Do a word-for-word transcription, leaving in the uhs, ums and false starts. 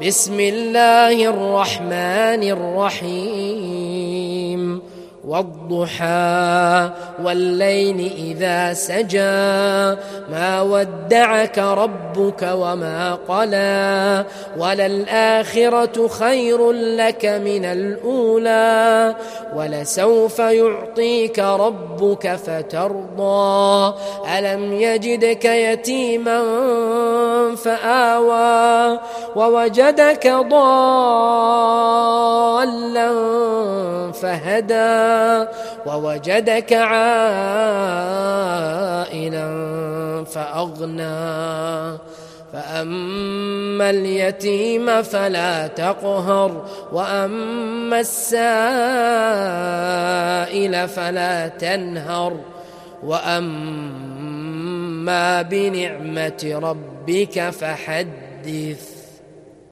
بسم الله الرحمن الرحيم والضحى والليل إذا سجى ما ودعك ربك وما قلى وللآخرة خير لك من الأولى ولسوف يعطيك ربك فترضى ألم يجدك يتيما فآوى ووجدك ضالا فهدى ووجدك عائلا فأغنى فأما اليتيم فلا تقهر وأما السائل فلا تنهر وأما بنعمة ربك فحدث.